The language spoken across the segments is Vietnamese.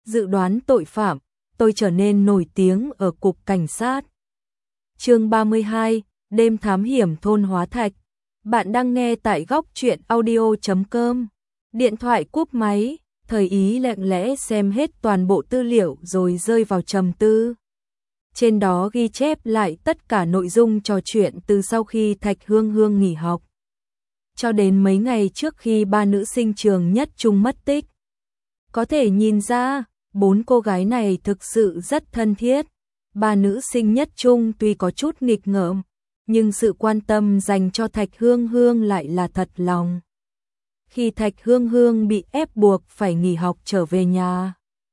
dự đoán tội phạm, tôi trở nên nổi tiếng ở cục cảnh sát. Chương 32, đêm thám hiểm thôn Hóa Thạch. Bạn đang nghe tại góc truyện audio.com. Điện thoại cúp máy, Thời Ý lặng lẽ xem hết toàn bộ tư liệu rồi rơi vào trầm tư. Trên đó ghi chép lại tất cả nội dung trò chuyện từ sau khi Thạch Hương Hương nghỉ học cho đến mấy ngày trước khi ba nữ sinh trường nhất trung mất tích. Có thể nhìn ra, bốn cô gái này thực sự rất thân thiết. Ba nữ sinh nhất trung tuy có chút nghịch ngợm, nhưng sự quan tâm dành cho Thạch Hương Hương lại là thật lòng. Khi Thạch Hương Hương bị ép buộc phải nghỉ học trở về nhà,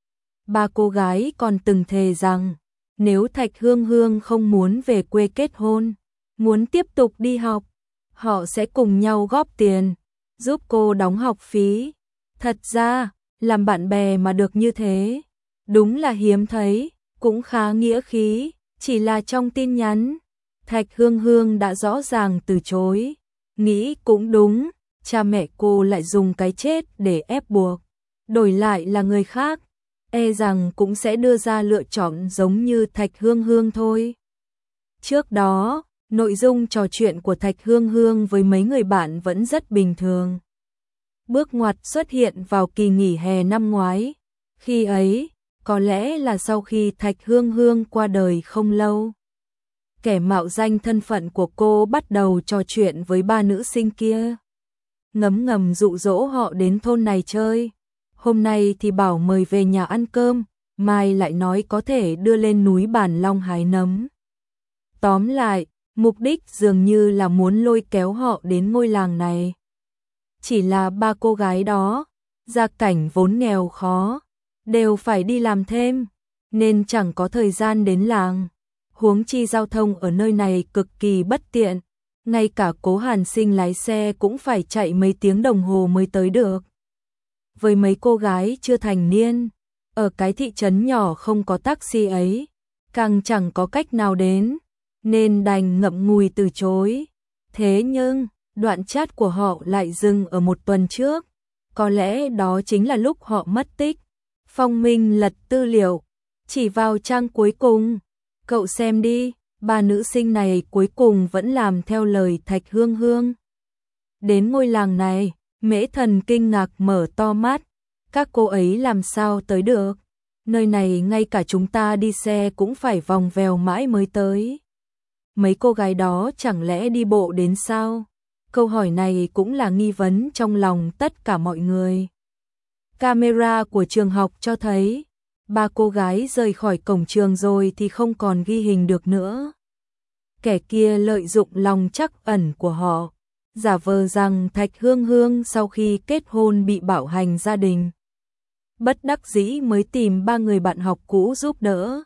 ba cô gái còn từng thề rằng nếu Thạch Hương Hương không muốn về quê kết hôn, muốn tiếp tục đi học, họ sẽ cùng nhau góp tiền, giúp cô đóng học phí. Thật ra, làm bạn bè mà được như thế, đúng là hiếm thấy, cũng khá nghĩa khí, chỉ là trong tin nhắn, Thạch Hương Hương đã rõ ràng từ chối. Nghĩ cũng đúng, cha mẹ cô lại dùng cái chết để ép buộc, đổi lại là người khác, e rằng cũng sẽ đưa ra lựa chọn giống như Thạch Hương Hương thôi. Trước đó, nội dung trò chuyện của Thạch Hương Hương với mấy người bạn vẫn rất bình thường. Bước ngoặt xuất hiện vào kỳ nghỉ hè năm ngoái. Khi ấy, có lẽ là sau khi Thạch Hương Hương qua đời không lâu, kẻ mạo danh thân phận của cô bắt đầu trò chuyện với ba nữ sinh kia, ngấm ngầm dụ dỗ họ đến thôn này chơi. Hôm nay thì bảo mời về nhà ăn cơm, mai lại nói có thể đưa lên núi Bản Long hái nấm. Tóm lại, mục đích dường như là muốn lôi kéo họ đến ngôi làng này. Chỉ là ba cô gái đó, gia cảnh vốn nghèo khó, đều phải đi làm thêm, nên chẳng có thời gian đến làng. Huống chi giao thông ở nơi này cực kỳ bất tiện, ngay cả Cố Hàn Sinh lái xe cũng phải chạy mấy tiếng đồng hồ mới tới được. Với mấy cô gái chưa thành niên, ở cái thị trấn nhỏ không có taxi ấy, càng chẳng có cách nào đến, nên đành ngậm ngùi từ chối. Thế nhưng, đoạn chat của họ lại dừng ở một tuần trước, có lẽ đó chính là lúc họ mất tích. Phong Minh lật tư liệu, chỉ vào trang cuối cùng. Cậu xem đi, ba nữ sinh này cuối cùng vẫn làm theo lời Thạch Hương Hương. Đến ngôi làng này, Mễ Thần kinh ngạc mở to mắt. Các cô ấy làm sao tới được? Nơi này ngay cả chúng ta đi xe cũng phải vòng vèo mãi mới tới. Mấy cô gái đó chẳng lẽ đi bộ đến sao? Câu hỏi này cũng là nghi vấn trong lòng tất cả mọi người. Camera của trường học cho thấy, ba cô gái rời khỏi cổng trường rồi thì không còn ghi hình được nữa. Kẻ kia lợi dụng lòng trắc ẩn của họ, giả vờ rằng Thạch Hương Hương sau khi kết hôn bị bạo hành gia đình, bất đắc dĩ mới tìm ba người bạn học cũ giúp đỡ.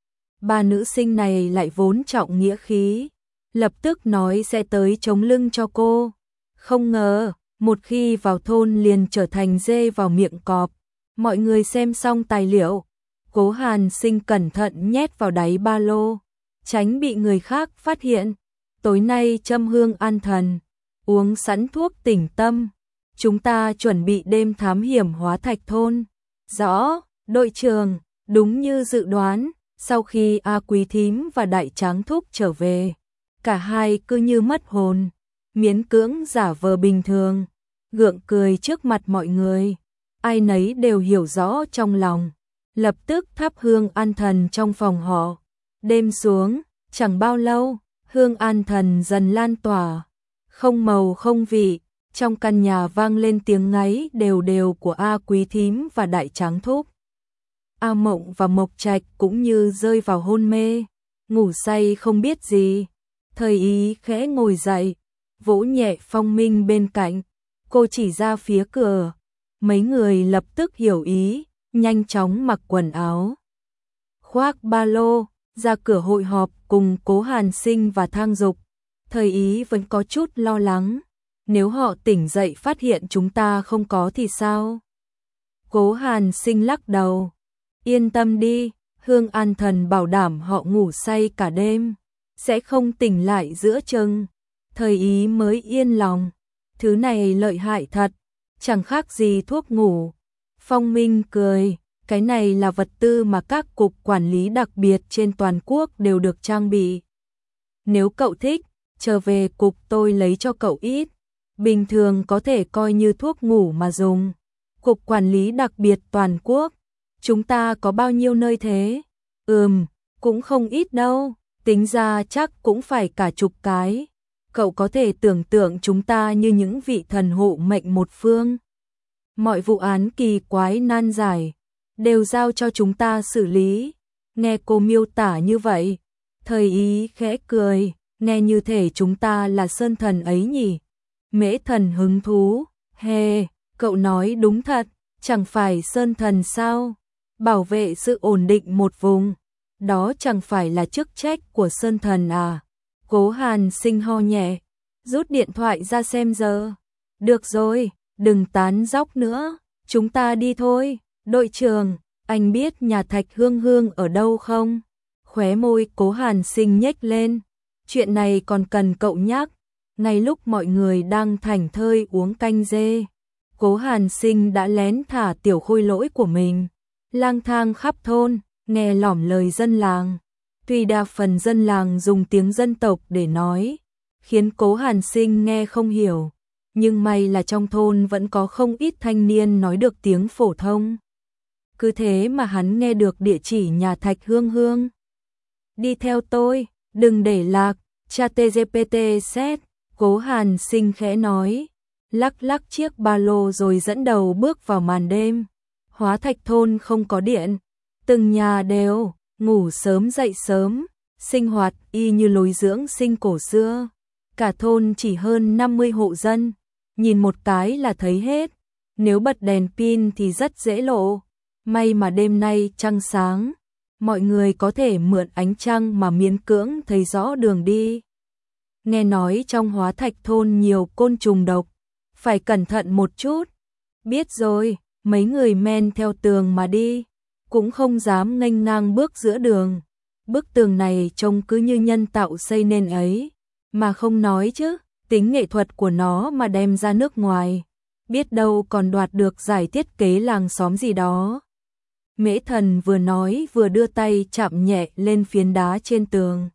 Ba nữ sinh này lại vốn trọng nghĩa khí, lập tức nói sẽ tới chống lưng cho cô. Không ngờ, một khi vào thôn liền trở thành dê vào miệng cọp. Mọi người xem xong tài liệu, Cố Hàn Sinh cẩn thận nhét vào đáy ba lô, tránh bị người khác phát hiện. Tối nay châm hương an thần, uống sẵn thuốc tỉnh tâm. Chúng ta chuẩn bị đêm thám hiểm Hóa Thạch thôn. Rõ, đội trưởng, đúng như dự đoán, sau khi A Quý Thím và Đại Tráng Thúc trở về, cả hai cứ như mất hồn, miễn cưỡng giả vờ bình thường, gượng cười trước mặt mọi người. Ai nấy đều hiểu rõ trong lòng, lập tức thắp hương an thần trong phòng họ. Đêm xuống, chẳng bao lâu, hương an thần dần lan tỏa, không màu không vị, trong căn nhà vang lên tiếng ngáy đều đều của A Quý Thím và Đại Tráng Thúc. A Mộng và Mộc Trạch cũng như rơi vào hôn mê, ngủ say không biết gì. Thời Ý khẽ ngồi dậy, vỗ nhẹ Phong Minh bên cạnh, cô chỉ ra phía cửa. Mấy người lập tức hiểu ý, nhanh chóng mặc quần áo, khoác ba lô, ra cửa hội họp cùng Cố Hàn Sinh và Thang Dục. Thời Ý vẫn có chút lo lắng, nếu họ tỉnh dậy phát hiện chúng ta không có thì sao? Cố Hàn Sinh lắc đầu, yên tâm đi, Hương An Thần bảo đảm họ ngủ say cả đêm, sẽ không tỉnh lại giữa chừng. Thời Ý mới yên lòng, thứ này lợi hại thật, chẳng khác gì thuốc ngủ. Phong Minh cười, Cái này là vật tư mà các cục quản lý đặc biệt trên toàn quốc đều được trang bị. Nếu cậu thích, trở về cục tôi lấy cho cậu ít. Bình thường có thể coi như thuốc ngủ mà dùng. Cục quản lý đặc biệt toàn quốc. Chúng ta có bao nhiêu nơi thế? Cũng không ít đâu. Tính ra chắc cũng phải cả chục cái. Cậu có thể tưởng tượng chúng ta như những vị thần hộ mệnh một phương. Mọi vụ án kỳ quái nan giải đều giao cho chúng ta xử lý. Nghe cô miêu tả như vậy, Thời Ý khẽ cười, nghe như thể chúng ta là sơn thần ấy nhỉ. Mễ Thần hứng thú, cậu nói đúng thật, chẳng phải sơn thần sao? Bảo vệ sự ổn định một vùng, đó chẳng phải là chức trách của sơn thần à? Cố Hàn Sinh ho nhẹ, rút điện thoại ra xem giờ. Được rồi, đừng tán dóc nữa, chúng ta đi thôi. Đội trưởng, anh biết nhà Thạch Hương Hương ở đâu không? Khóe môi Cố Hàn Sinh nhếch lên. Chuyện này còn cần cậu nhắc. Ngay lúc mọi người đang thảnh thơi uống canh dê, Cố Hàn Sinh đã lén thả tiểu khôi lỗi của mình, lang thang khắp thôn, nghe lỏm lời dân làng. Tuy đa phần dân làng dùng tiếng dân tộc để nói, khiến Cố Hàn Sinh nghe không hiểu, nhưng may là trong thôn vẫn có không ít thanh niên nói được tiếng phổ thông. Cứ thế mà hắn nghe được địa chỉ nhà Thạch Hương Hương. Đi theo tôi, đừng để lạc, ChatGPT xét. Cố Hàn Sinh khẽ nói, lắc lắc chiếc ba lô rồi dẫn đầu bước vào màn đêm. Hóa Thạch thôn không có điện, từng nhà đều ngủ sớm dậy sớm, sinh hoạt y như lối dưỡng sinh cổ xưa. Cả thôn chỉ hơn 50 hộ dân, nhìn một cái là thấy hết. Nếu bật đèn pin thì rất dễ lộ. May mà đêm nay trăng sáng, mọi người có thể mượn ánh trăng mà miễn cưỡng thấy rõ đường đi. Nghe nói trong Hóa Thạch thôn nhiều côn trùng độc, phải cẩn thận một chút. Biết rồi, mấy người men theo tường mà đi, cũng không dám nghênh ngang bước giữa đường. Bức tường này trông cứ như nhân tạo xây nên ấy, mà không nói chứ, tính nghệ thuật của nó mà đem ra nước ngoài, biết đâu còn đoạt được giải thiết kế làng xóm gì đó. Mễ Thần vừa nói vừa đưa tay chạm nhẹ lên phiến đá trên tường.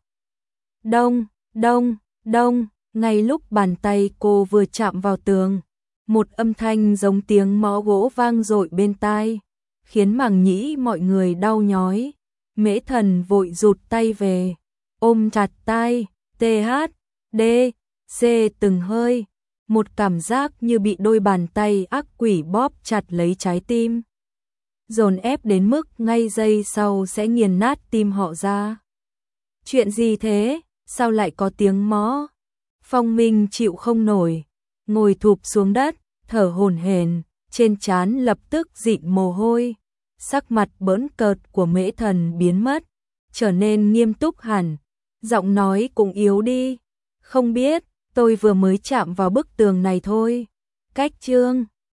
Đông, đông, đông, ngay lúc bàn tay cô vừa chạm vào tường, một âm thanh giống tiếng mõ gỗ vang dội bên tai, khiến màng nhĩ mọi người đau nhói. Mễ Thần vội rụt tay về, ôm chặt tai, THD, C từng hơi, một cảm giác như bị đôi bàn tay ác quỷ bóp chặt lấy trái tim, dồn ép đến mức ngay giây sau sẽ nghiền nát tim họ ra. Chuyện gì thế? Sao lại có tiếng mõ? Phong Minh chịu không nổi, ngồi thụp xuống đất, thở hổn hển, trên trán lập tức dịn mồ hôi. Sắc mặt bỡn cợt của Mễ Thần biến mất, trở nên nghiêm túc hẳn, giọng nói cũng yếu đi. Không biết, tôi vừa mới chạm vào bức tường này thôi. Cách chương